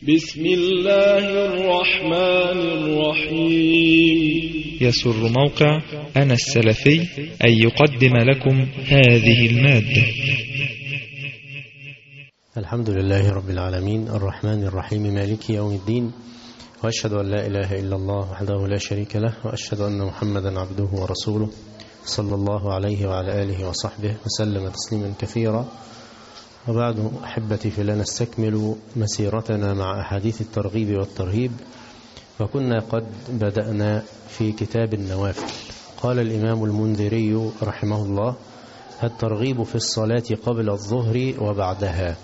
بسم الله الرحمن الرحيم. يسر موقع أنا السلفي أن يقدم لكم هذه المادة. الحمد لله رب العالمين الرحمن الرحيم مالك يوم الدين، وأشهد أن لا إله إلا الله وحده لا شريك له، وأشهد أن محمدا عبده ورسوله صلى الله عليه وعلى آله وصحبه وسلم تسليما كثيرا. وبعد أحبتي فلا نستكمل مسيرتنا مع أحاديث الترغيب والترهيب، وكنا قد بدأنا في كتاب النوافل. قال الإمام المنذري رحمه الله: الترغيب في الصلاة قبل الظهر وبعدها.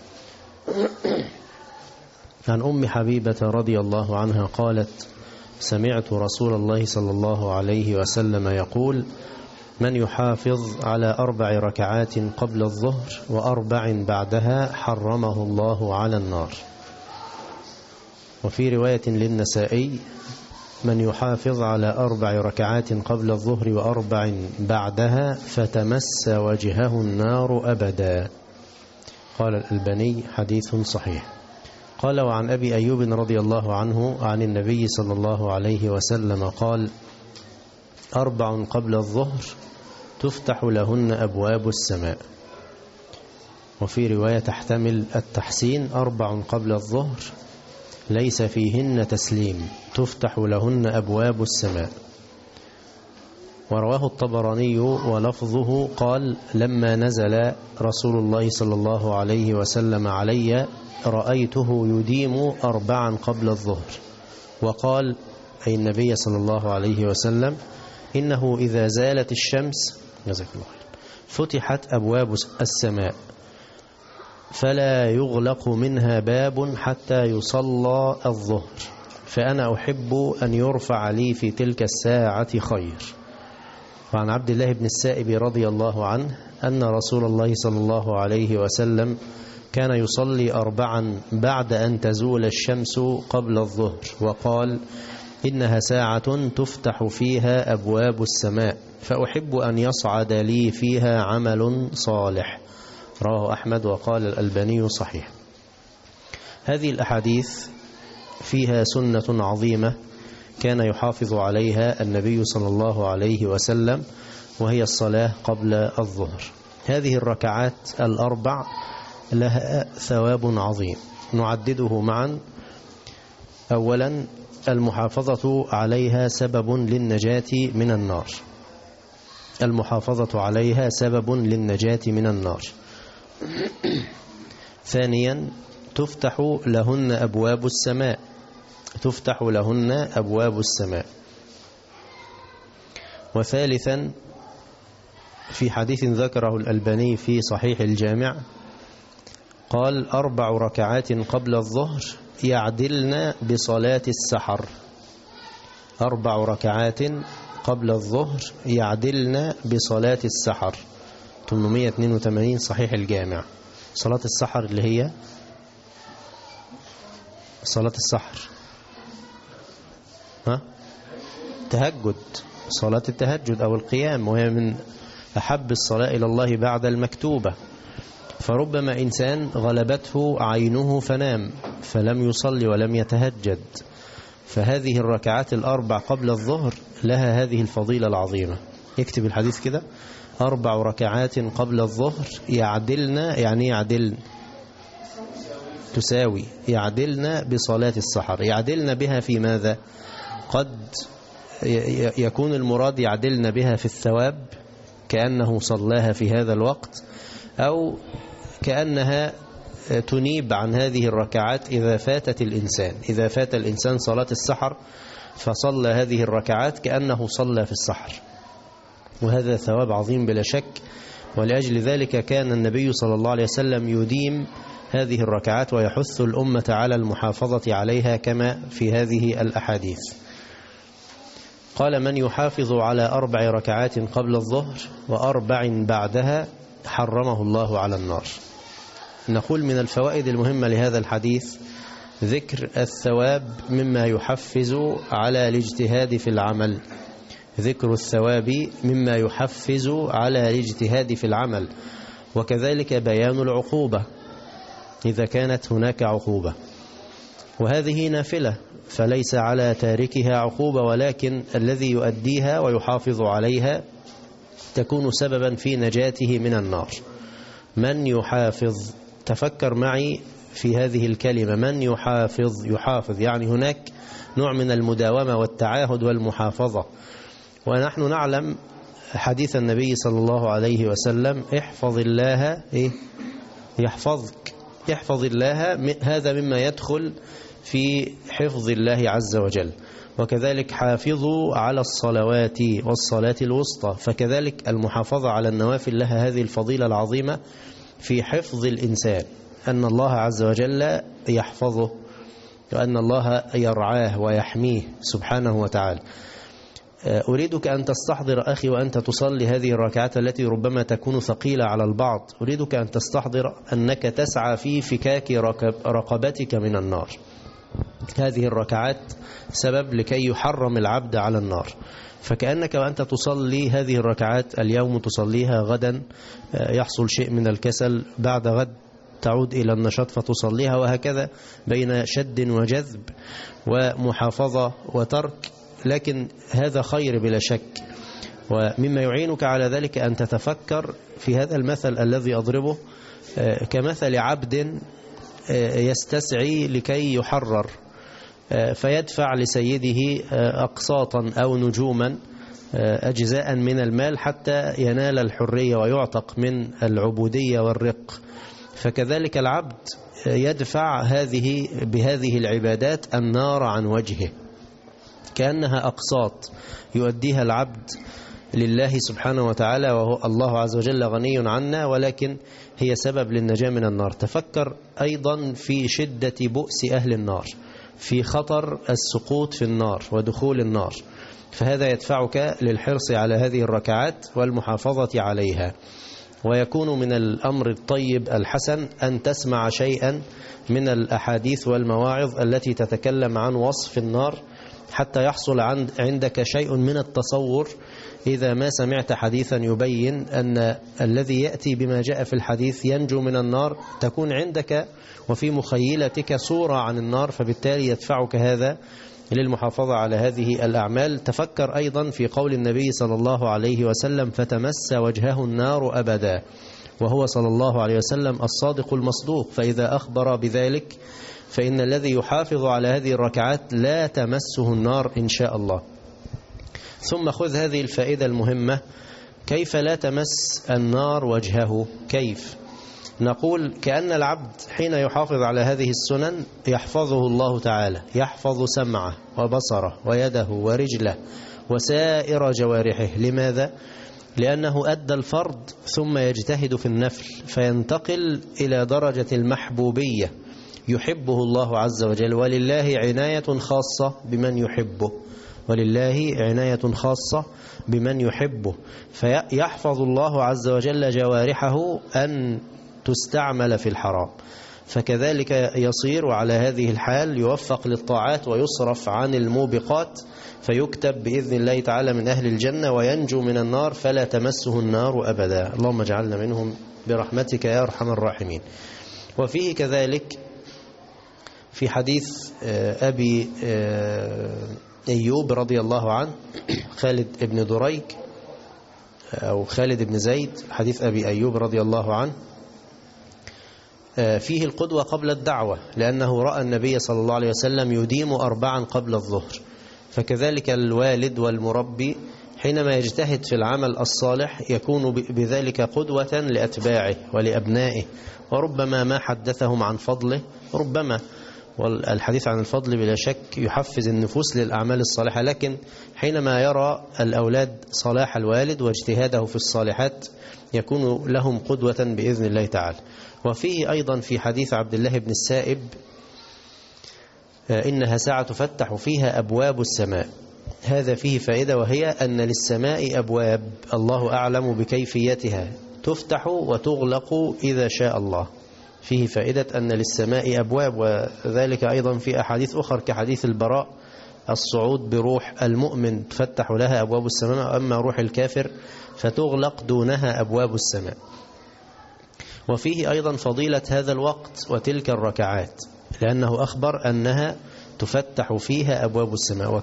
عن أم حبيبة رضي الله عنها قالت: سمعت رسول الله صلى الله عليه وسلم يقول: من يحافظ على 4 ركعات قبل الظهر و4 بعدها حرمه الله على النار. وفي رواية للنسائي: من يحافظ على 4 ركعات قبل الظهر و4 بعدها فتمس وجهه النار أبدا. قال الألباني: حديث صحيح. قال: وعن أبي أيوب رضي الله عنه عن النبي صلى الله عليه وسلم قال: 4 قبل الظهر تفتح لهن أبواب السماء. وفي رواية تحتمل التحسين: 4 قبل الظهر ليس فيهن تسليم تفتح لهن أبواب السماء. ورواه الطبراني ولفظه قال: لما نزل رسول الله صلى الله عليه وسلم علي رأيته يديم 4 قبل الظهر، وقال أي النبي صلى الله عليه وسلم: إنه إذا زالت الشمس فتحت أبواب السماء فلا يغلق منها باب حتى يصلى الظهر، فأنا أحب أن يرفع لي في تلك الساعة خير. وعن عبد الله بن السائب رضي الله عنه أن رسول الله صلى الله عليه وسلم كان يصلي 4 بعد أن تزول الشمس قبل الظهر، وقال: إنها ساعة تفتح فيها أبواب السماء، فأحب أن يصعد لي فيها عمل صالح. رواه أحمد. وقال الألباني: صحيح. هذه الأحاديث فيها سنة عظيمة كان يحافظ عليها النبي صلى الله عليه وسلم، وهي الصلاة قبل الظهر. هذه الركعات 4 لها ثواب عظيم نعدده معا. أولا، المحافظة عليها سبب للنجاة من النار. المحافظة عليها سبب للنجاة من النار. ثانيا، تفتح لهن أبواب السماء. تفتح لهن أبواب السماء. وثالثا، في حديث ذكره الألباني في صحيح الجامع قال: 4 ركعات قبل الظهر يعدلن بصلاة السحر. 4 ركعات قبل الظهر يعدلن بصلاة السحر. 882 صحيح الجامع. صلاة السحر اللي هي صلاة السحر تهجد، صلاة التهجد أو القيام، وهي من أحب الصلاة إلى الله بعد المكتوبة. فربما إنسان غلبته عينه فنام فلم يصلي ولم يتهجد، فهذه الركعات 4 قبل الظهر لها هذه الفضيلة العظيمة. يكتب الحديث كده: 4 ركعات قبل الظهر يعدلن، يعني يعدلن تساوي يعدلن بصلاة السحر. يعدلن بها في ماذا؟ قد يكون المراد يعدلن بها في الثواب كأنه صلاها في هذا الوقت، أو كأنها تنيب عن هذه الركعات إذا فاتت الإنسان. إذا فات الإنسان صلاة السحر فصلى هذه الركعات كأنه صلى في السحر، وهذا ثواب عظيم بلا شك. ولأجل ذلك كان النبي صلى الله عليه وسلم يديم هذه الركعات ويحث الأمة على المحافظة عليها كما في هذه الأحاديث. قال: من يحافظ على 4 ركعات قبل الظهر و4 بعدها حرمه الله على النار. نقول من الفوائد المهمة لهذا الحديث ذكر الثواب مما يحفز على الاجتهاد في العمل. ذكر الثواب مما يحفز على الاجتهاد في العمل، وكذلك بيان العقوبة إذا كانت هناك عقوبة. وهذه نافلة فليس على تاركها عقوبة، ولكن الذي يؤديها ويحافظ عليها تكون سببا في نجاته من النار. من يحافظ، تفكر معي في هذه الكلمة، من يحافظ. يحافظ يعني هناك نوع من المداومة والتعاهد والمحافظة. ونحن نعلم حديث النبي صلى الله عليه وسلم: احفظ الله يحفظك. احفظ الله، هذا مما يدخل في حفظ الله عز وجل. وكذلك حافظوا على الصلوات والصلاة الوسطى، فكذلك المحافظة على النوافل لها هذه الفضيلة العظيمة في حفظ الإنسان، أن الله عز وجل يحفظه وأن الله يرعاه ويحميه سبحانه وتعالى. أريدك أن تستحضر أخي وأنت تصلي هذه الركعات التي ربما تكون ثقيلة على البعض، أريدك أن تستحضر أنك تسعى في فكاك رقبتك من النار. هذه الركعات سبب لكي يحرم العبد على النار، فكأنك وأنت تصلي هذه الركعات اليوم تصليها، غدا يحصل شيء من الكسل، بعد غد تعود إلى النشاط فتصليها، وهكذا بين شد وجذب ومحافظة وترك. لكن هذا خير بلا شك، ومما يعينك على ذلك أن تتفكر في هذا المثل الذي أضربه كمثل عبد يستسعي لكي يحرر، فيدفع لسيده أقساطا أو نجوما أجزاء من المال حتى ينال الحرية ويعتق من العبودية والرق. فكذلك العبد يدفع بهذه العبادات النار عن وجهه، كأنها أقساط يؤديها العبد لله سبحانه وتعالى، وهو الله عز وجل غني عنا، ولكن هي سبب للنجاة من النار. تفكر أيضا في شدة بؤس أهل النار، في خطر السقوط في النار ودخول النار، فهذا يدفعك للحرص على هذه الركعات والمحافظة عليها. ويكون من الأمر الطيب الحسن أن تسمع شيئا من الأحاديث والمواعظ التي تتكلم عن وصف النار، حتى يحصل عندك شيء من التصور. إذا ما سمعت حديثا يبين أن الذي يأتي بما جاء في الحديث ينجو من النار، تكون عندك وفي مخيلتك صورة عن النار، فبالتالي يدفعك هذا للمحافظة على هذه الأعمال. تفكر أيضا في قول النبي صلى الله عليه وسلم: فتمس وجهه النار أبدا، وهو صلى الله عليه وسلم الصادق المصدوق، فإذا أخبر بذلك فإن الذي يحافظ على هذه الركعات لا تمسه النار إن شاء الله. ثم خذ هذه الفائدة المهمة: كيف لا تمس النار وجهه؟ كيف؟ نقول كأن العبد حين يحافظ على هذه السنن يحفظه الله تعالى، يحفظ سمعه وبصره ويده ورجله وسائر جوارحه. لماذا؟ لأنه أدى الفرض ثم يجتهد في النفل، فينتقل إلى درجة المحبوبية، يحبه الله عز وجل، ولله عناية خاصة بمن يحبه، ولله عناية خاصة بمن يحبه، فيحفظ الله عز وجل جوارحه أن تستعمل في الحرام. فكذلك يصير على هذه الحال يوفق للطاعات ويصرف عن الموبقات، فيكتب بإذن الله تعالى من أهل الجنة وينجو من النار فلا تمسه النار أبدا. اللهم اجعلنا منهم برحمتك يا أرحم الراحمين. وفيه كذلك في حديث أبي أيوب رضي الله عنه، خالد بن دريك أو خالد بن زيد، حديث أبي أيوب رضي الله عنه، فيه القدوة قبل الدعوة، لأنه رأى النبي صلى الله عليه وسلم يديم 4 قبل الظهر. فكذلك الوالد والمربي حينما يجتهد في العمل الصالح يكون بذلك قدوة لأتباعه ولأبنائه، وربما ما حدثهم عن فضله، ربما، والحديث عن الفضل بلا شك يحفز النفوس للأعمال الصالحة، لكن حينما يرى الأولاد صلاح الوالد واجتهاده في الصالحات يكون لهم قدوة بإذن الله تعالى. وفيه أيضا في حديث عبد الله بن السائب: إنها ساعة تفتح فيها أبواب السماء. هذا فيه فائدة، وهي أن للسماء أبواب الله أعلم بكيفيتها تفتح وتغلق إذا شاء الله. فيه فائدة أن للسماء أبواب، وذلك أيضا في أحاديث أخرى كحديث البراء: الصعود بروح المؤمن تفتح لها أبواب السماء، أما روح الكافر فتغلق دونها أبواب السماء. وفيه أيضا فضيلة هذا الوقت وتلك الركعات، لأنه أخبر أنها تفتح فيها أبواب السماء،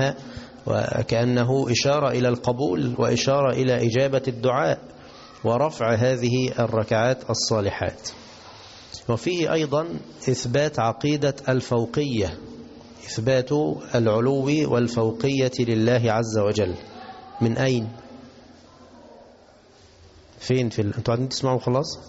وكأنه إشارة إلى القبول وإشارة إلى إجابة الدعاء ورفع هذه الركعات الصالحات. وفيه أيضا إثبات عقيدة الفوقية، إثبات العلو والفوقية لله عز وجل. من أين؟ فين أنتوا قاعدين تسمعوا خلاص؟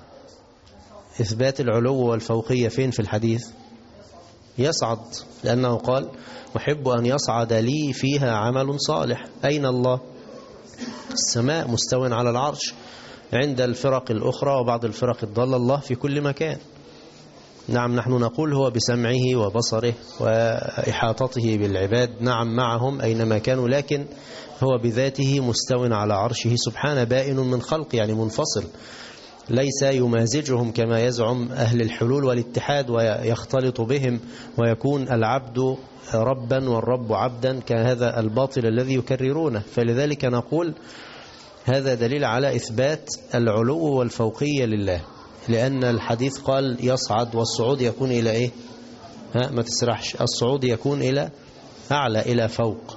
إثبات العلو والفوقية فين في الحديث؟ يصعد، لأنه قال أحب أن يصعد لي فيها عمل صالح. أين الله؟ السماء، مستوٍ على العرش. عند الفرق الأخرى وبعض الفرق الضالة الله في كل مكان. نعم، نحن نقول هو بسمعه وبصره وإحاطته بالعباد، نعم معهم أينما كانوا، لكن هو بذاته مستوٍ على عرشه سبحانه، بائن من خلق، يعني منفصل، ليس يمازجهم كما يزعم أهل الحلول والاتحاد ويختلط بهم ويكون العبد ربا والرب عبدا، كهذا الباطل الذي يكررونه. فلذلك نقول هذا دليل على إثبات العلو والفوقية لله، لأن الحديث قال يصعد، والصعود يكون إلى إيه؟ ما تسرحش، الصعود يكون إلى أعلى، إلى فوق.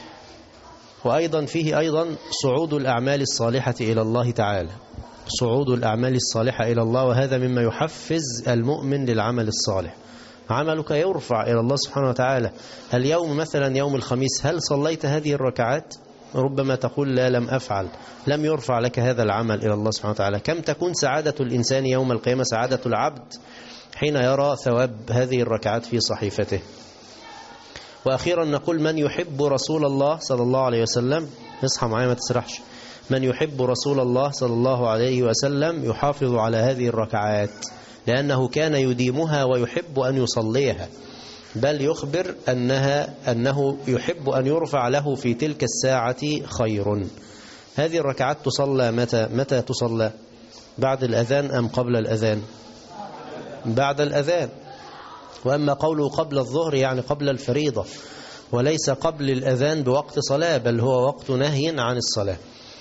وأيضا فيه أيضا صعود الأعمال الصالحة إلى الله تعالى، صعود الأعمال الصالحة إلى الله، وهذا مما يحفز المؤمن للعمل الصالح. عملك يرفع إلى الله سبحانه وتعالى. اليوم مثلا يوم الخميس، هل صليت هذه الركعات؟ ربما تقول لا، لم أفعل، لم يرفع لك هذا العمل إلى الله سبحانه وتعالى. كم تكون سعادة الإنسان يوم القيامة، سعادة العبد حين يرى ثواب هذه الركعات في صحيفته. وأخيرا نقول من يحب رسول الله صلى الله عليه وسلم، اصحى معايا ما تسرحش، من يحب رسول الله صلى الله عليه وسلم يحافظ على هذه الركعات، لأنه كان يديمها ويحب أن يصليها، بل يخبر أنه يحب أن يرفع له في تلك الساعة خير. هذه الركعات تصلى متى تصلى؟ بعد الأذان أم قبل الأذان؟ بعد الأذان. وأما قوله قبل الظهر يعني قبل الفريضة، وليس قبل الأذان بوقت صلاة، بل هو وقت نهي عن الصلاة.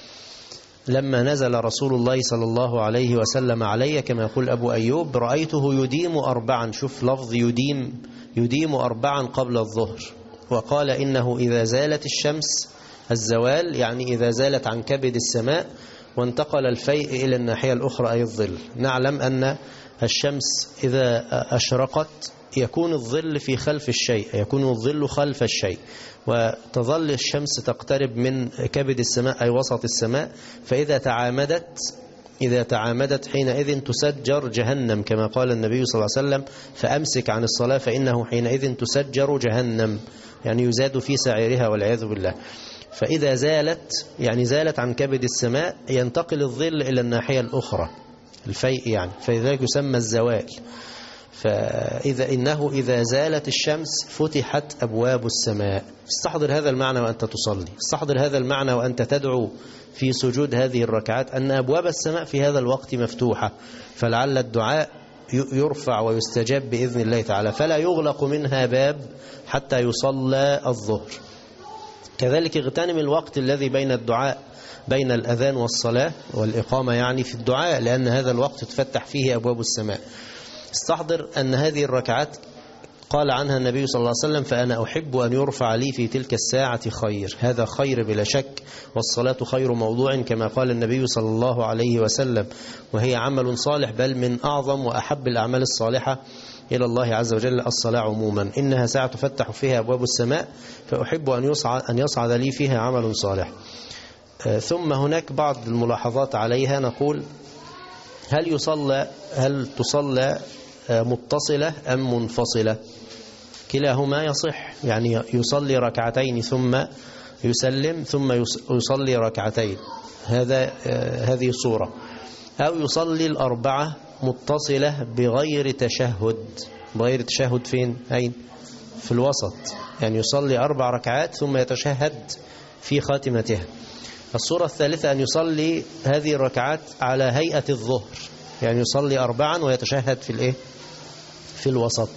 لما نزل رسول الله صلى الله عليه وسلم علي، كما يقول أبو أيوب، رأيته يديم 4، شوف لفظ يديم 4 قبل الظهر، وقال إنه إذا زالت الشمس، الزوال يعني إذا زالت عن كبد السماء وانتقل الفيء إلى الناحية الأخرى أي الظل. نعلم أن الشمس إذا أشرقت يكون الظل في خلف الشيء، يكون الظل خلف الشيء، وتظل الشمس تقترب من كبد السماء أي وسط السماء، فإذا تعامدت حينئذ تسجر جهنم، كما قال النبي صلى الله عليه وسلم فأمسك عن الصلاة فإنه حينئذ تسجر جهنم، يعني يزاد في سعيرها والعياذ بالله. فإذا زالت عن كبد السماء ينتقل الظل إلى الناحية الأخرى، الفيء يعني، فلذلك يسمى الزوال. إذا زالت الشمس فتحت أبواب السماء. استحضر هذا المعنى وأنت تصلي، استحضر هذا المعنى وأنت تدعو في سجود هذه الركعات، أن أبواب السماء في هذا الوقت مفتوحة، فلعل الدعاء يرفع ويستجاب بإذن الله تعالى، فلا يغلق منها باب حتى يصلى الظهر. كذلك اغتنم الوقت الذي بين الدعاء، بين الأذان والصلاة والإقامة، يعني في الدعاء، لأن هذا الوقت تفتح فيه أبواب السماء. استحضر أن هذه الركعات قال عنها النبي صلى الله عليه وسلم فأنا أحب أن يرفع لي في تلك الساعة خير. هذا خير بلا شك، والصلاة خير موضوع كما قال النبي صلى الله عليه وسلم، وهي عمل صالح، بل من أعظم وأحب الأعمال الصالحة إلى الله عز وجل الصلاة عموما. إنها ساعة تفتح فيها أبواب السماء، فأحب أن يصعد لي فيها عمل صالح. ثم هناك بعض الملاحظات عليها، نقول هل تصلى متصلة أم منفصلة؟ كلاهما يصح، يعني يصلي ركعتين ثم يسلم ثم يصلي ركعتين، هذه صورة، أو يصلي الأربعة متصلة بغير تشهد فين؟ أين؟ في الوسط، يعني يصلي 4 ركعات ثم يتشهد في خاتمتها. الصورة الثالثة أن يصلي هذه الركعات على هيئة الظهر، يعني يصلي 4 ويتشهد في الوسط.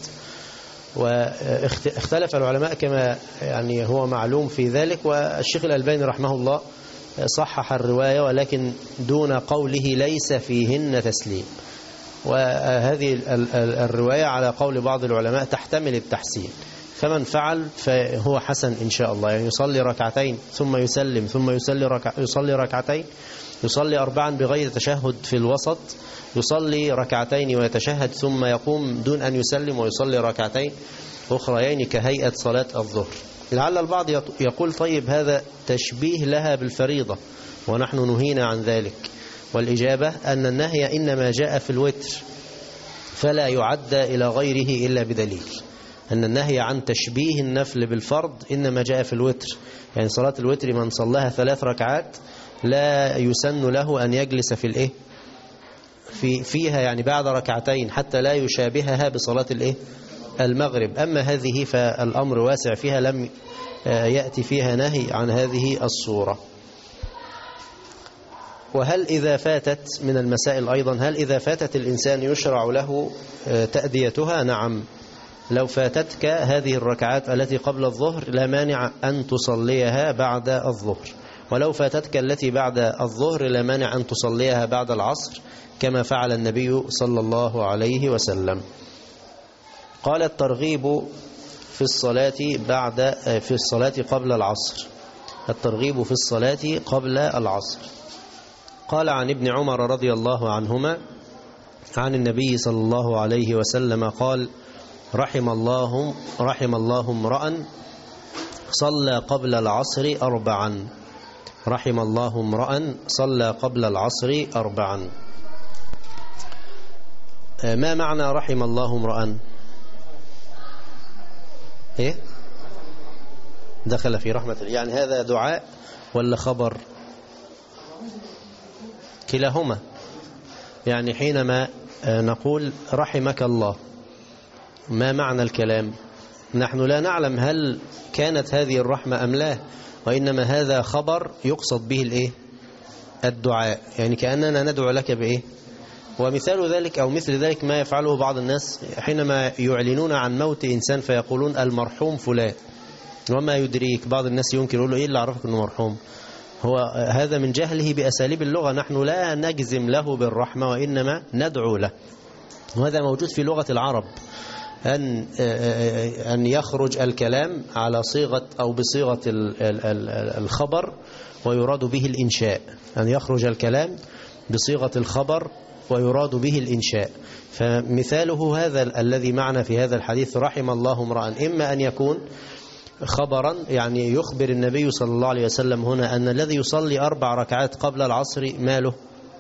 واختلف العلماء كما يعني هو معلوم في ذلك، والشيخ الألباني رحمه الله صحح الرواية، ولكن دون قوله ليس فيهن تسليم. وهذه الرواية على قول بعض العلماء تحتمل التحسين، فمن فعل فهو حسن إن شاء الله، يعني يصلي ركعتين ثم يسلم ثم يصلي ركعتين، يصلي 4 بغير تشهد في الوسط، يصلي ركعتين ويتشهد ثم يقوم دون أن يسلم ويصلي ركعتين أخريين كهيئة صلاة الظهر. لعل البعض يقول طيب هذا تشبيه لها بالفريضة ونحن نهينا عن ذلك، والإجابة أن النهي إنما جاء في الوتر فلا يعدى إلى غيره إلا بدليل، أن النهي عن تشبيه النفل بالفرض إنما جاء في الوتر، يعني صلاة الوتر من صلىها 3 ركعات لا يسن له أن يجلس في الإيه فيها يعني بعد ركعتين حتى لا يشابهها بصلاة الإيه المغرب. أما هذه فالأمر واسع فيها، لم يأتي فيها نهي عن هذه الصورة. وهل إذا فاتت من المسائل أيضا، هل إذا فاتت الإنسان يشرع له تأديتها؟ نعم، لو فاتتك هذه الركعات التي قبل الظهر لا مانع أن تصليها بعد الظهر، ولو فاتتك التي بعد الظهر لا مانع أن تصليها بعد العصر كما فعل النبي صلى الله عليه وسلم. قال الترغيب في الصلاة قبل العصر، الترغيب في الصلاة قبل العصر. قال عن ابن عمر رضي الله عنهما عن النبي صلى الله عليه وسلم قال: رحم الله امرأ صلى قبل العصر 4. رحم الله امرأ صلى قبل العصر 4. ما معنى رحم الله امرأ؟ إيه؟ دخل في رحمة الله، يعني هذا دعاء ولا خبر؟ كلاهما، يعني حينما نقول رحمك الله ما معنى الكلام؟ نحن لا نعلم هل كانت هذه الرحمة أم لا، وإنما هذا خبر يقصد به الإيه؟ الدعاء، يعني كأننا ندعو لك بإيه؟ ومثال ذلك أو مثل ذلك ما يفعله بعض الناس حينما يعلنون عن موت إنسان فيقولون المرحوم فلان، وما يدريك، بعض الناس يمكن يقول له إيه اللي عرفك أنه مرحوم؟ هو هذا من جهله بأساليب اللغة، نحن لا نجزم له بالرحمة وإنما ندعو له، وهذا موجود في لغة العرب، أن يخرج الكلام على صيغة أو بصيغة الخبر ويراد به الإنشاء، أن يخرج الكلام بصيغة الخبر ويراد به الإنشاء. فمثاله هذا الذي معنا في هذا الحديث رحم الله امرأ، إما أن يكون خبرا، يعني يخبر النبي صلى الله عليه وسلم هنا أن الذي يصلي 4 ركعات قبل العصر ماله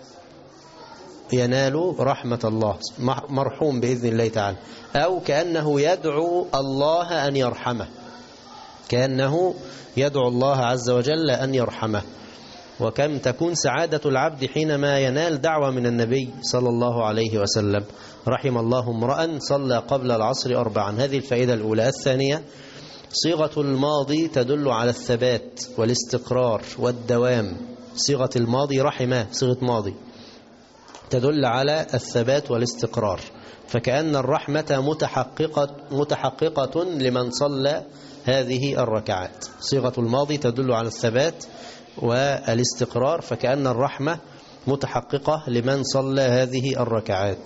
ينال رحمة الله، مرحوم بإذن الله تعالى، أو كأنه يدعو الله أن يرحمه، كأنه يدعو الله عز وجل أن يرحمه. وكم تكون سعادة العبد حينما ينال دعوة من النبي صلى الله عليه وسلم، رحم الله امرأ صلى قبل العصر 4. هذه الفائدة الأولى. الثانية، صيغة الماضي تدل على الثبات والاستقرار والدوام، صيغة الماضي رحمه صيغة ماضي تدل على الثبات والاستقرار، فكأن الرحمة متحققة لمن صلى هذه الركعات. صيغة الماضي تدل على الثبات والاستقرار، فكأن الرحمة متحققة لمن صلى هذه الركعات.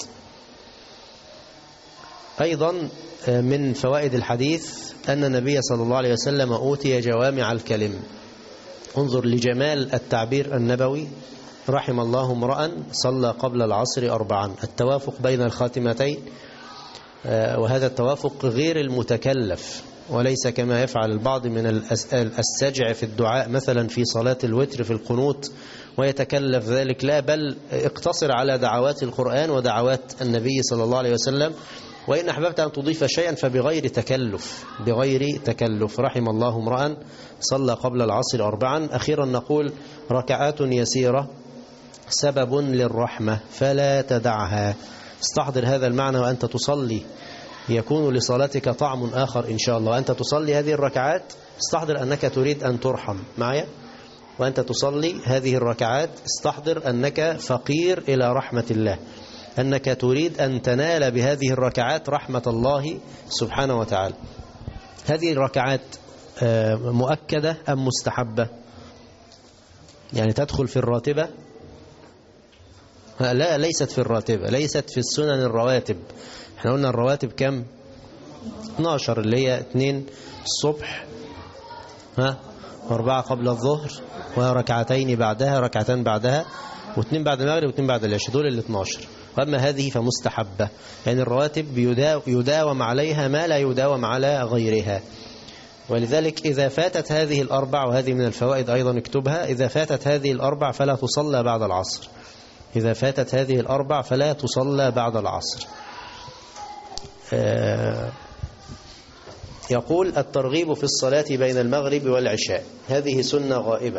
أيضا من فوائد الحديث أن النبي صلى الله عليه وسلم أوتي جوامع الكلم. انظر لجمال التعبير النبوي، رحم الله امرأ صلى قبل العصر 4. التوافق بين الخاتمتين، وهذا التوافق غير المتكلف، وليس كما يفعل البعض من السجع في الدعاء مثلا في صلاة الوتر في القنوت ويتكلف ذلك، لا، بل اقتصر على دعوات القرآن ودعوات النبي صلى الله عليه وسلم، وإن أحببت أن تضيف شيئا فبغير تكلف. رحم الله امرأ صلى قبل العصر 4. أخيرا نقول ركعات يسيرة سبب للرحمة فلا تدعها. استحضر هذا المعنى وأنت تصلي، يكون لصلاتك طعم آخر إن شاء الله. وأنت تصلي هذه الركعات استحضر أنك تريد أن ترحم معي، وأنت تصلي هذه الركعات استحضر أنك فقير إلى رحمة الله، أنك تريد أن تنال بهذه الركعات رحمة الله سبحانه وتعالى. هذه الركعات مؤكدة أم مستحبة؟ يعني تدخل في الراتبة؟ لا، ليست في الراتبة، ليست في السنن الرواتب. احنا قلنا الرواتب كم؟ 12، اللي هي 2 الصبح، 4 قبل الظهر، وركعتين بعدها، ركعتان بعدها، و2 بعد المغرب، و2 بعد العشاء، دول ال 12. وأما هذه فمستحبة، يعني الرواتب يداوم عليها ما لا يداوم على غيرها. ولذلك إذا فاتت هذه الأربع، وهذه من الفوائد أيضا اكتبها، إذا فاتت هذه الأربع فلا تصلى بعد العصر. إذا فاتت هذه الأربع فلا تصلى بعد العصر. يقول الترغيب في الصلاة بين المغرب والعشاء، هذه سنة غائبة،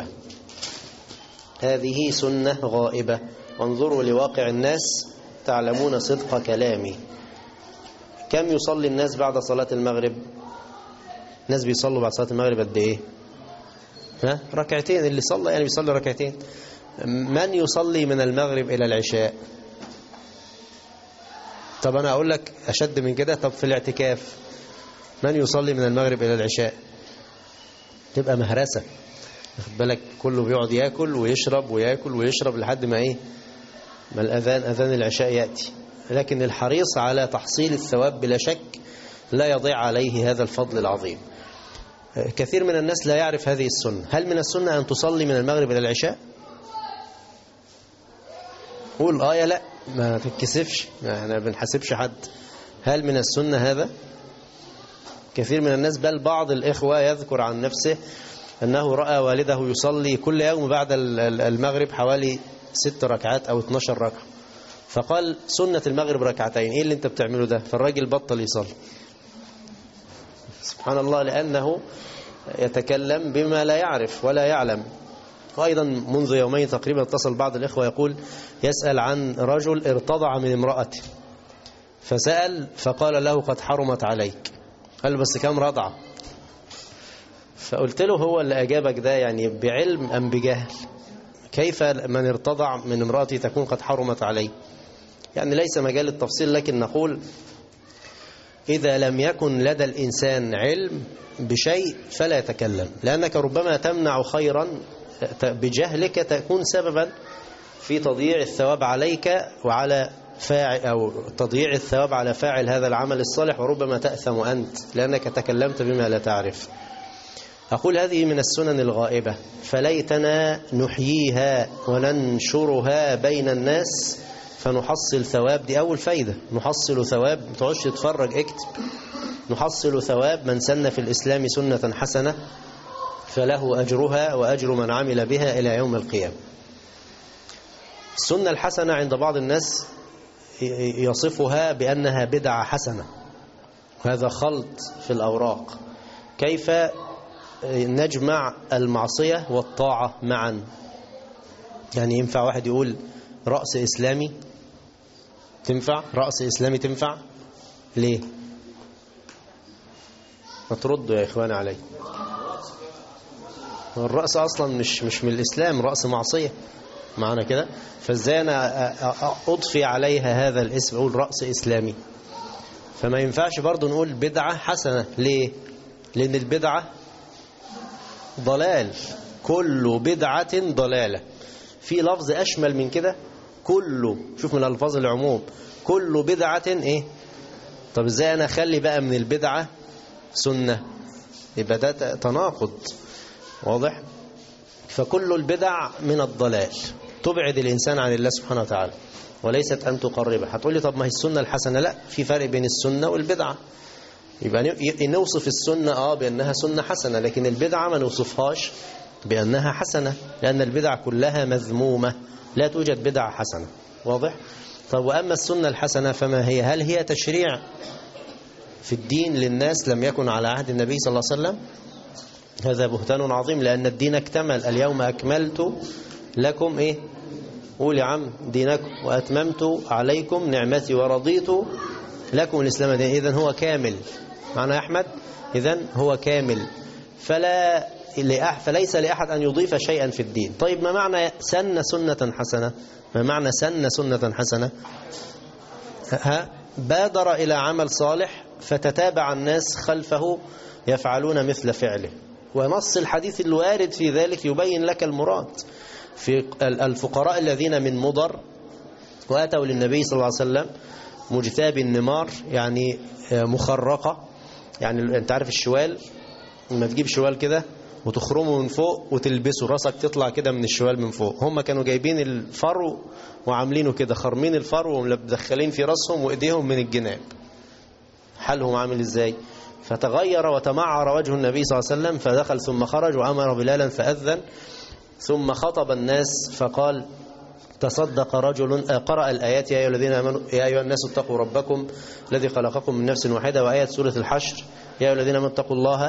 هذه سنة غائبة. وانظروا لواقع الناس تعلمون صدق كلامي. كم يصلي الناس بعد صلاة المغرب؟ الناس بيصلوا بعد صلاة المغرب قد ايه؟ ركعتين. اللي صلى يعني بيصلي ركعتين. من يصلي من المغرب إلى العشاء؟ طب أنا أقول لك أشد من كده. طب في الاعتكاف من يصلي من المغرب إلى العشاء؟ تبقى مهرسة، واخد بالك، كله بيقعد ياكل ويشرب وياكل ويشرب لحد ما ايه، ما الأذان، أذان العشاء يأتي. لكن الحريص على تحصيل الثواب بلا شك لا يضيع عليه هذا الفضل العظيم. كثير من الناس لا يعرف هذه السنة. هل من السنة أن تصلي من المغرب إلى العشاء؟ قول يا لا، ما تتكسفش، احنا بنحاسبش حد. هل من السنة هذا؟ كثير من الناس، بل بعض الإخوة يذكر عن نفسه أنه رأى والده يصلي كل يوم بعد المغرب حوالي 6 ركعات أو 12 ركعة، فقال سنة المغرب ركعتين. إيه اللي أنت بتعمله ده؟ فالراجل بطل يصلي. سبحان الله، لأنه يتكلم بما لا يعرف ولا يعلم. وأيضا منذ يومين تقريبا اتصل بعض الإخوة يقول، يسأل عن رجل ارتضع من امرأته، فسأل فقال له قد حرمت عليك. قال له بس كم رضعة؟ فقلت له هو اللي أجابك ده يعني بعلم أم بجهل؟ كيف من ارتضع من امرأته تكون قد حرمت عليه؟ يعني ليس مجال التفصيل، لكن نقول إذا لم يكن لدى الإنسان علم بشيء فلا يتكلم، لأنك ربما تمنع خيرا بجهلك، تكون سببا في تضييع الثواب عليك وعلى فاعل، أو تضييع الثواب على فاعل هذا العمل الصالح، وربما تأثم أنت لأنك تكلمت بما لا تعرف. أقول هذه من السنن الغائبة، فليتنا نحييها وننشرها بين الناس فنحصل ثواب. دي أول فايدة، نحصل ثواب، ما تقعدش تتفرج، اكتب. نحصل ثواب من سن في الإسلام سنة حسنة فله أجرها وأجر من عمل بها إلى يوم القيامة. السنة الحسنة عند بعض الناس يصفها بأنها بدعة حسنة، وهذا خلط في الأوراق. كيف نجمع المعصية والطاعة معا؟ يعني ينفع واحد يقول رأس إسلامي؟ تنفع رأس إسلامي؟ تنفع ليه؟ ما تردوا يا إخواني علي. الرأس أصلا مش من الإسلام، رأس معصية معنا كده، فازاي أنا أضفي عليها هذا الاسم أقول رأس إسلامي؟ فما ينفعش برضو نقول بدعة حسنة. ليه؟ لأن البدعة ضلال، كل بدعة ضلالة. في لفظ أشمل من كده، كله، شوف من ألفاظ العموم، كل بدعة إيه؟ طب إزاي أنا أخلي بقى من البدعة سنة؟ يبقى ده تناقض واضح. فكل البدع من الضلال، تبعد الإنسان عن الله سبحانه وتعالى، وليست أن تقربه. هتقول لي طب ما هي السنة الحسنة؟ لا، في فرق بين السنة والبدعة. يبقى نوصف السنة بأنها سنة حسنة، لكن البدعة ما نوصفهاش بأنها حسنة، لأن البدع كلها مذمومة، لا توجد بدعة حسنة. واضح؟ طب وأما السنة الحسنة فما هي؟ هل هي تشريع في الدين للناس لم يكن على عهد النبي صلى الله عليه وسلم؟ هذا بهتان عظيم، لأن الدين اكتمل. اليوم أكملت لكم إيه؟ قول يا عم دينكم، وأتممت عليكم نعمتي ورضيت لكم الإسلام دين. إذن هو كامل، معنى يا أحمد، إذن هو كامل، فليس لأحد أن يضيف شيئا في الدين. طيب ما معنى سن سنة حسنة؟ ما معنى سن سنة حسنة؟ بادر إلى عمل صالح فتتابع الناس خلفه يفعلون مثل فعله، ونص الحديث الوارد في ذلك يبين لك المراد. في الفقراء الذين من مضر وأتوا للنبي صلى الله عليه وسلم مجتاب النمار، يعني مخرقة. يعني أنت عارف الشوال، لما تجيب شوال كده وتخرمه من فوق وتلبسه، راسك تطلع كده من الشوال من فوق. هم كانوا جايبين الفرو وعاملينه كده، خرمين الفرو ومدخلين في راسهم وإيديهم من الجناب. حالهم عامل إزاي؟ فتغير وتمعر وجه النبي صلى الله عليه وسلم، فدخل ثم خرج وأمر بلالا فأذن، ثم خطب الناس فقال: تصدق رجل، قرأ الآيات: يا أيها الذين آمنوا يا أيها الناس اتقوا ربكم الذي خلقكم من نفس واحدة، وآية سورة الحشر: يا أيها الذين آمنوا اتقوا الله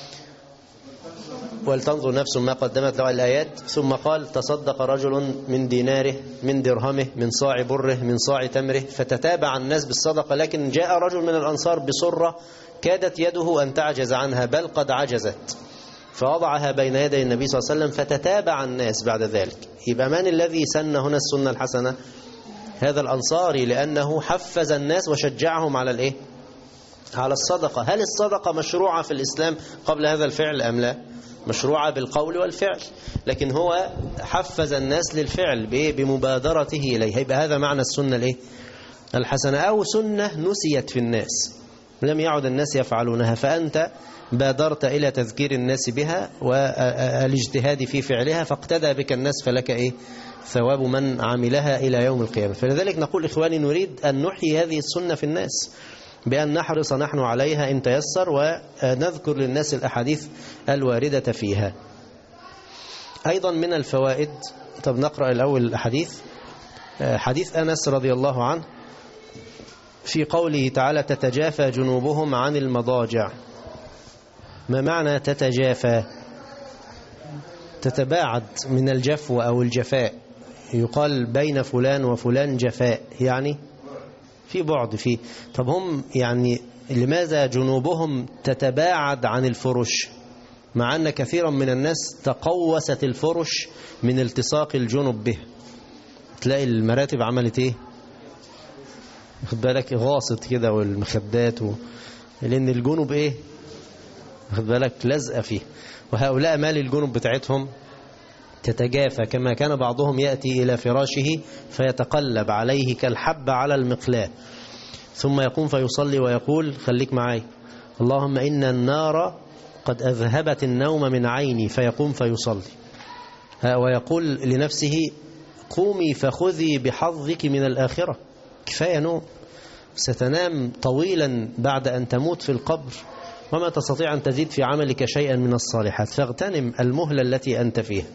ولتنظر نفس ما قدمت له، الآيات. ثم قال: تصدق رجل من ديناره، من درهمه، من صاع بره، من صاع تمره. فتتابع الناس بالصدقة، لكن جاء رجل من الأنصار بصرة كادت يده أن تعجز عنها، بل قد عجزت، فوضعها بين يدي النبي صلى الله عليه وسلم، فتتابع الناس بعد ذلك. يبقى من الذي سن هنا السنة الحسنة؟ هذا الأنصاري، لأنه حفز الناس وشجعهم على الإيه؟ على الصدقة. هل الصدقة مشروعة في الإسلام قبل هذا الفعل أم لا؟ مشروعة بالقول والفعل، لكن هو حفز الناس للفعل بمبادرته إليه. يبقى هذا معنى السنة الإيه؟ الحسنة، أو سنة نسيت في الناس، لم يعد الناس يفعلونها، فأنت بادرت إلى تذكير الناس بها والاجتهاد في فعلها، فاقتدى بك الناس، فلك إيه؟ ثواب من عملها إلى يوم القيامة. فلذلك نقول إخواني، نريد أن نحيي هذه السنة في الناس بأن نحرص نحن عليها إن تيسر، ونذكر للناس الأحاديث الواردة فيها. أيضا من الفوائد، طب نقرأ الأول الحديث. حديث أنس رضي الله عنه في قوله تعالى: تتجافى جنوبهم عن المضاجع. ما معنى تتجافى؟ تتباعد من الجفو أو الجفاء. يقال بين فلان وفلان جفاء، يعني في بعد فيه. طب هم يعني لماذا جنوبهم تتباعد عن الفرش، مع أن كثيرا من الناس تقوست الفرش من التصاق الجنوب به؟ تلاقي المراتب عملت ايه؟ خد بالك، غاصت كده، والمخدات لأن الجنوب ايه؟ خد بالك، لزقة فيه. وهؤلاء مال الجنوب بتاعتهم تتجافى، كما كان بعضهم يأتي إلى فراشه فيتقلب عليه كالحب على المقلاة، ثم يقوم فيصلي ويقول: خليك معاي، اللهم إن النار قد أذهبت النوم من عيني، فيقوم فيصلي، ويقول لنفسه: قومي فخذي بحظك من الآخرة، كفاية نوم، ستنام طويلا بعد أن تموت في القبر، وما تستطيع أن تزيد في عملك شيئا من الصالحات، فاغتنم المهلة التي أنت فيها.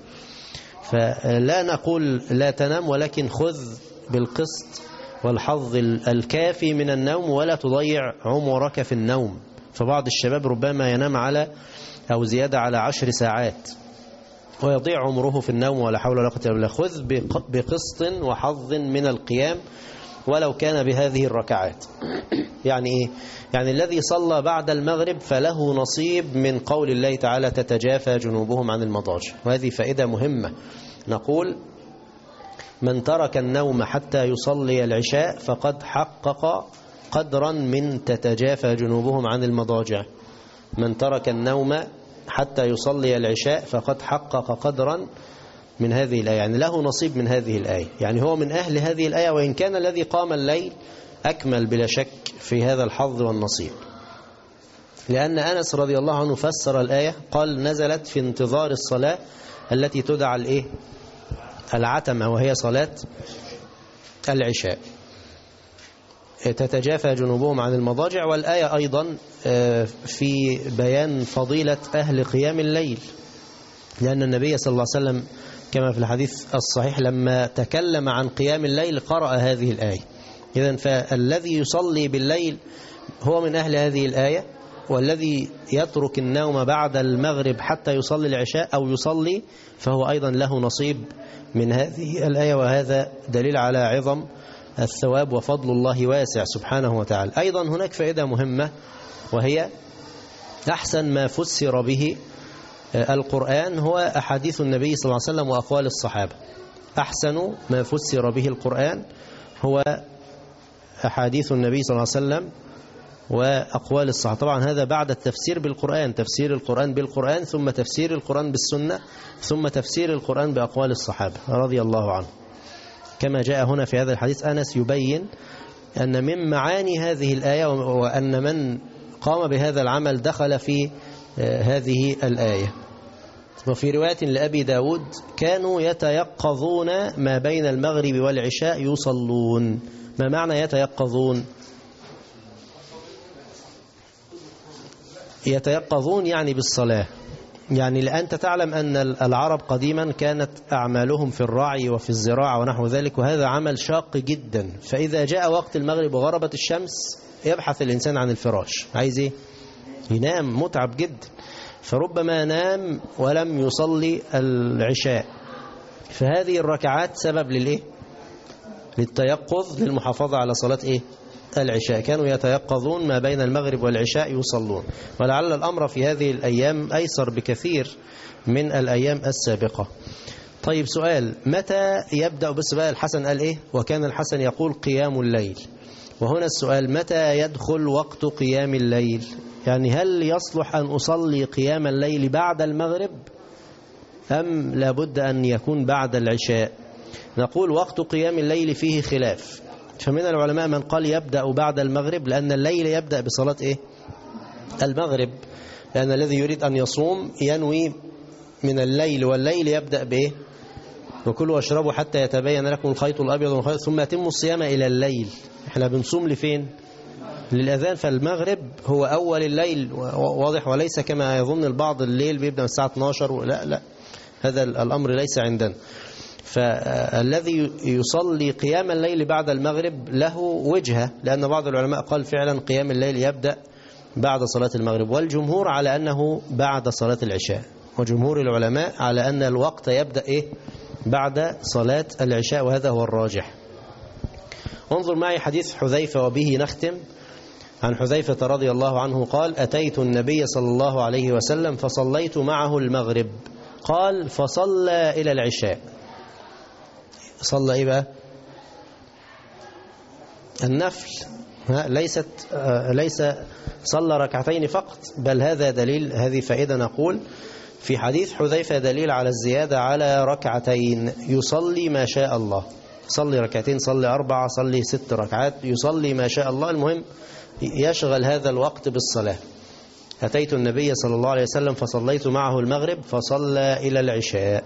فلا نقول لا تنام، ولكن خذ بالقسط والحظ الكافي من النوم، ولا تضيع عمرك في النوم. فبعض الشباب ربما ينام على أو زيادة على 10 ساعات ويضيع عمره في النوم، ولا حول ولا قوة إلا بالله. خذ بقسط وحظ من القيام ولو كان بهذه الركعات. يعني إيه؟ يعني الذي صلى بعد المغرب فله نصيب من قول الله تعالى: تتجافى جنوبهم عن المضاجع. وهذه فائدة مهمة. نقول: من ترك النوم حتى يصلي العشاء فقد حقق قدرا من تتجافى جنوبهم عن المضاجع. من ترك النوم حتى يصلي العشاء فقد حقق قدرا من هذه الآية، يعني له نصيب من هذه الآية، يعني هو من أهل هذه الآية، وإن كان الذي قام الليل أكمل بلا شك في هذا الحظ والنصيب. لأن أنس رضي الله عنه فسر الآية، قال: نزلت في انتظار الصلاة التي تدعى الإيه؟ العتمة، وهي صلاة العشاء. تتجافى جنوبهم عن المضاجع. والآية أيضا في بيان فضيلة أهل قيام الليل، لأن النبي صلى الله عليه وسلم كما في الحديث الصحيح لما تكلم عن قيام الليل قرأ هذه الآية. إذن فالذي يصلي بالليل هو من أهل هذه الآية، والذي يترك النوم بعد المغرب حتى يصلي العشاء أو يصلي فهو أيضا له نصيب من هذه الآية. وهذا دليل على عظم الثواب وفضل الله واسع سبحانه وتعالى. أيضا هناك فائدة مهمة، وهي أحسن ما فسر به القرآن هو أحاديث النبي صلى الله عليه وسلم وأقوال الصحابة. أحسن ما فسر به القرآن هو أحاديث النبي صلى الله عليه وسلم وأقوال الصحابة. طبعا هذا بعد التفسير بالقرآن، تفسير القرآن بالقرآن، ثم تفسير القرآن بالسنة، ثم تفسير القرآن بأقوال الصحابة رضي الله عنهم. كما جاء هنا في هذا الحديث. أنس يبين أن من معاني هذه الآية وأن من قام بهذا العمل دخل في هذه الآية. وفي رواية لأبي داود كانوا يتيقظون ما بين المغرب والعشاء يصلون. ما معنى يتيقظون؟ يتيقظون يعني بالصلاة. يعني لأنت تعلم أن العرب قديما كانت أعمالهم في الرعي وفي الزراعة ونحو ذلك، وهذا عمل شاق جدا. فإذا جاء وقت المغرب وغربت الشمس يبحث الإنسان عن الفراش، عايز إيه؟ ينام، متعب جدا. فربما نام ولم يصلي العشاء، فهذه الركعات سبب للإيه؟ للتيقظ، للمحافظة على صلاة إيه؟ العشاء. كانوا يتيقظون ما بين المغرب والعشاء يصلون. ولعل الأمر في هذه الأيام أيسر بكثير من الأيام السابقة. طيب سؤال، متى يبدأ؟ بس بقى الحسن قال إيه؟ وكان الحسن يقول قيام الليل. وهنا السؤال، متى يدخل وقت قيام الليل؟ يعني هل يصلح أن أصلي قيام الليل بعد المغرب أم لابد أن يكون بعد العشاء؟ نقول وقت قيام الليل فيه خلاف. فمن العلماء من قال يبدأ بعد المغرب، لأن الليل يبدأ بصلاة إيه؟ المغرب، لأن الذي يريد أن يصوم ينوي من الليل، والليل يبدأ بإيه؟ وكلوا واشربوا حتى يتبين لكم الخيط الأبيض من الخيط ثم أتموا الصيام إلى الليل. احنا بنصوم لفين؟ للأذان. فالمغرب هو أول الليل، واضح، وليس كما يظن البعض الليل بيبدأ من الساعة 12. لا، هذا الأمر ليس عندنا. فالذي يصلي قيام الليل بعد المغرب له وجهة، لأن بعض العلماء قال فعلا قيام الليل يبدأ بعد صلاة المغرب، والجمهور على أنه بعد صلاة العشاء. وجمهور العلماء على أن الوقت يبدأ إيه؟ بعد صلاة العشاء، وهذا هو الراجح. انظر معي حديث حذيفة وبه نختم. عن حذيفة رضي الله عنه قال: أتيت النبي صلى الله عليه وسلم فصليت معه المغرب. قال: فصلى إلى العشاء. صلى إيه بقى؟ النفل، ليس صلى ركعتين فقط، بل هذا دليل، هذه فائدة نقول في حديث حذيفة دليل على الزيادة على ركعتين. يصلي ما شاء الله، صلي ركعتين، صلي 4، صلي 6 ركعات، يصلي ما شاء الله. المهم يشغل هذا الوقت بالصلاة. أتيت النبي صلى الله عليه وسلم فصليت معه المغرب فصلى إلى العشاء.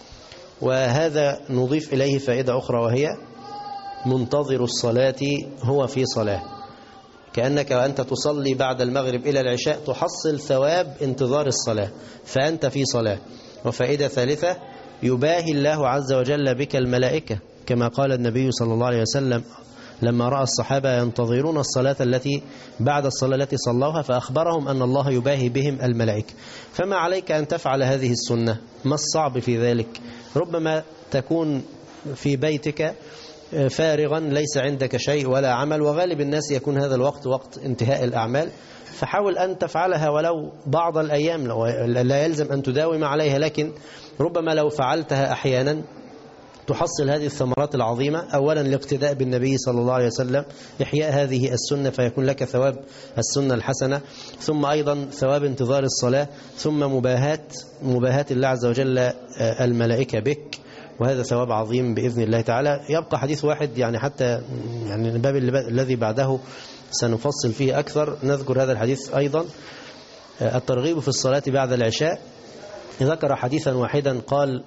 وهذا نضيف إليه فائدة أخرى، وهي منتظر الصلاة هو في صلاة. كأنك وأنت تصلي بعد المغرب إلى العشاء تحصل ثواب انتظار الصلاة، فأنت في صلاة. وفائدة ثالثة، يباهي الله عز وجل بك الملائكة، كما قال النبي صلى الله عليه وسلم لما رأى الصحابة ينتظرون الصلاة التي بعد الصلاة التي صلوها، فأخبرهم أن الله يباهي بهم الملائكة. فما عليك أن تفعل هذه السنة؟ ما الصعب في ذلك؟ ربما تكون في بيتك فارغا، ليس عندك شيء ولا عمل، وغالب الناس يكون هذا الوقت وقت انتهاء الأعمال، فحاول أن تفعلها ولو بعض الأيام، لا يلزم أن تداوم عليها، لكن ربما لو فعلتها أحيانا تحصل هذه الثمرات العظيمة. أولا الاقتداء بالنبي صلى الله عليه وسلم، إحياء هذه السنة فيكون لك ثواب السنة الحسنة، ثم أيضا ثواب انتظار الصلاة، ثم مباهاة الله عز وجل الملائكة بك، وهذا ثواب عظيم بإذن الله تعالى. يبقى حديث واحد يعني، حتى يعني الباب الذي بعده سنفصل فيه أكثر. نذكر هذا الحديث أيضا، الترغيب في الصلاة بعد العشاء. ذكر حديثا واحدا قال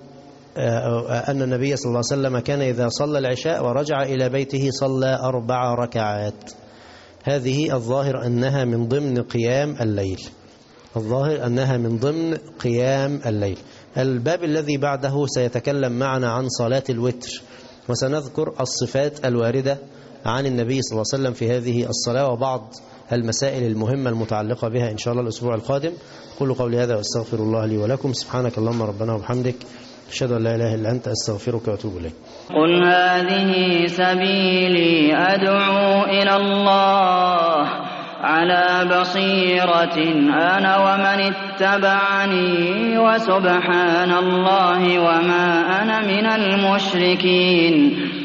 أن النبي صلى الله عليه وسلم كان إذا صلى العشاء ورجع إلى بيته صلى 4 ركعات. هذه الظاهر أنها من ضمن قيام الليل، الظاهر أنها من ضمن قيام الليل. الباب الذي بعده سيتكلم معنا عن صلاة الوتر، وسنذكر الصفات الواردة عن النبي صلى الله عليه وسلم في هذه الصلاة، وبعض المسائل المهمة المتعلقة بها إن شاء الله الأسبوع القادم. قولوا قولي هذا واستغفر الله لي ولكم. سبحانك اللهم ربنا وبحمدك، أشهد أن لا إله إلا أنت، أستغفرك وأتوب إليك. قل هذه سبيلي أدعو إلى الله على بصيرة أنا ومن اتبعني، وسبحان الله وما أنا من المشركين.